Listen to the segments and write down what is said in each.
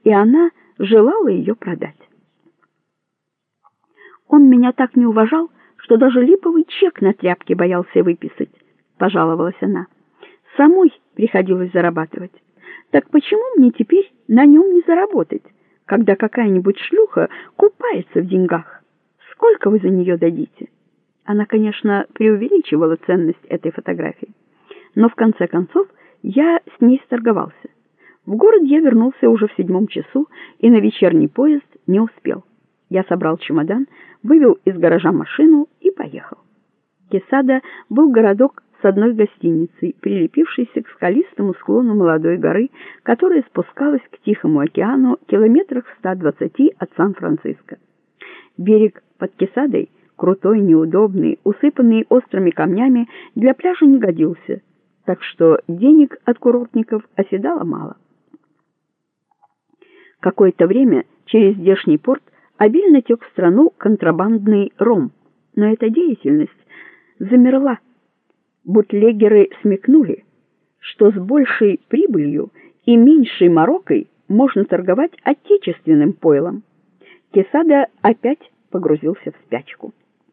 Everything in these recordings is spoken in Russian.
и она желала ее продать. Он меня так не уважал, что даже липовый чек на тряпки боялся выписать, пожаловалась она. Самой приходилось зарабатывать. Так почему мне теперь на нем не заработать, когда какая-нибудь шлюха купается в деньгах? Сколько вы за нее дадите? Она, конечно, преувеличивала ценность этой фотографии, но в конце концов я с ней сторговался. В город я вернулся уже в 7 часу и на вечерний поезд не успел. Я собрал чемодан, вывел из гаража машину и поехал. Кесада был городок с одной гостиницей, прилепившейся к скалистому склону молодой горы, которая спускалась к Тихому океану километрах в 120 от Сан-Франциско. Берег под Кесадой, крутой, неудобный, усыпанный острыми камнями, для пляжа не годился, так что денег от курортников оседало мало. Какое-то время через здешний порт обильно тек в страну контрабандный ром, но эта деятельность замерла. Бутлегеры смекнули, что с большей прибылью и меньшей морокой можно торговать отечественным пойлом. Кесада опять погрузился в спячку.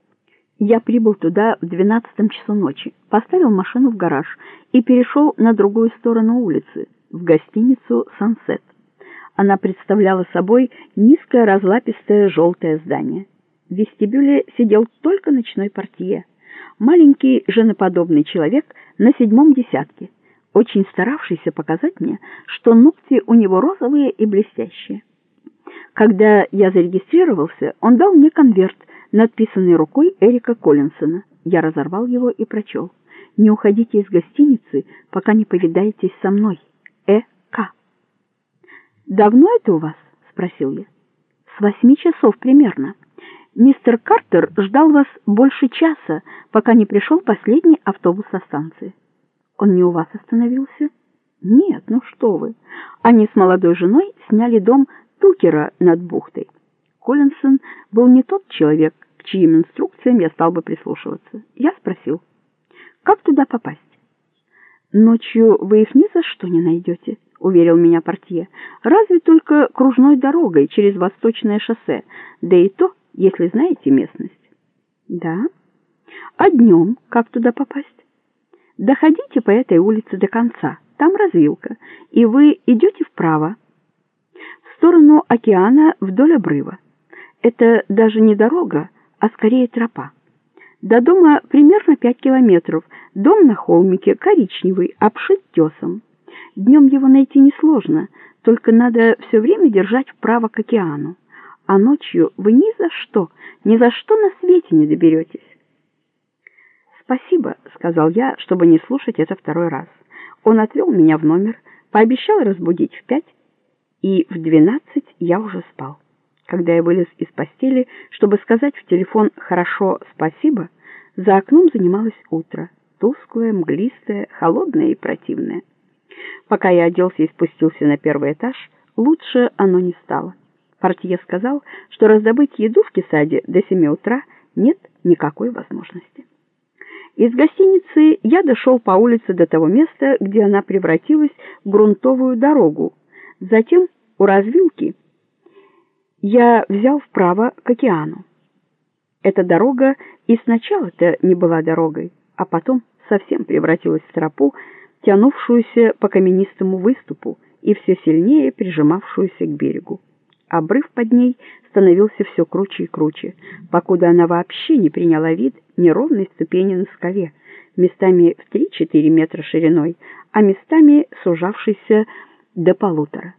Я прибыл туда в 12 часу ночи, поставил машину в гараж и перешел на другую сторону улицы, в гостиницу «Сансет». Она представляла собой низкое разлапистое желтое здание. В вестибюле сидел только ночной портье, маленький женоподобный человек на 7-м десятке, очень старавшийся показать мне, что ногти у него розовые и блестящие. Когда я зарегистрировался, он дал мне конверт, надписанный рукой Эрика Коллинсона. Я разорвал его и прочел: «Не уходите из гостиницы, пока не повидаетесь со мной. К. «Давно это у вас?» — спросил я. «С 8 часов примерно. Мистер Картер ждал вас больше часа, пока не пришел последний автобус со станции». «Он не у вас остановился?» «Нет, ну что вы. Они с молодой женой сняли дом Тукера над бухтой». Коллинсон был не тот человек, к чьим инструкциям я стал бы прислушиваться. Я спросил: «Как туда попасть?» «Ночью вы их ни за что не найдете», — уверил меня портье. «Разве только кружной дорогой через Восточное шоссе, да и то, если знаете местность». «Да? А днем как туда попасть?» «Доходите по этой улице до конца, там развилка, и вы идете вправо, в сторону океана вдоль обрыва. Это даже не дорога, а скорее тропа. До дома примерно 5 километров. Дом на холмике, коричневый, обшит тесом. Днем его найти несложно, только надо все время держать вправо к океану. А ночью вы ни за что на свете не доберетесь». «Спасибо», — сказал я, чтобы не слушать это второй раз. Он отвел меня в номер, пообещал разбудить в 5, и в 12 я уже спал. Когда я вылез из постели, чтобы сказать в телефон «хорошо, спасибо», за окном занималось утро, тусклое, мглистое, холодное и противное. Пока я оделся и спустился на первый этаж, лучше оно не стало. Портье сказал, что раздобыть еду в Кесаде до 7 утра нет никакой возможности. Из гостиницы я дошел по улице до того места, где она превратилась в грунтовую дорогу. Затем у развилки я взял вправо к океану. Эта дорога и сначала-то не была дорогой, а потом совсем превратилась в тропу, тянувшуюся по каменистому выступу и все сильнее прижимавшуюся к берегу. Обрыв под ней становился все круче и круче, покуда она вообще не приняла вид неровной ступени на скале, местами в 3-4 метра шириной, а местами сужавшейся до 1,5.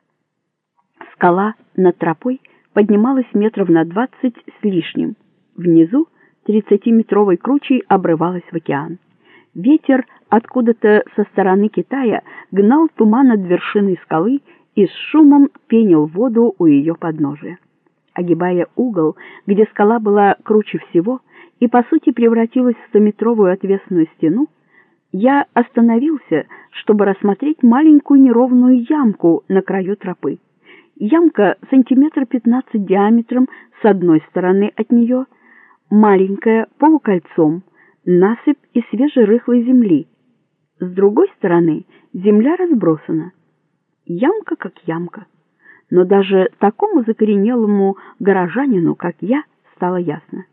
Скала над тропой поднималась метров на 20 с лишним. Внизу 30-метровой кручей обрывалась в океан. Ветер откуда-то со стороны Китая гнал туман над вершиной скалы и с шумом пенил воду у ее подножия. Огибая угол, где скала была круче всего и по сути превратилась в 100-метровую отвесную стену, я остановился, чтобы рассмотреть маленькую неровную ямку на краю тропы. Ямка сантиметра 15 диаметром с одной стороны от нее, маленькая полукольцом, насыпь из свежерыхлой земли. С другой стороны земля разбросана. Ямка как ямка. но даже такому закоренелому горожанину, как я, стало ясно: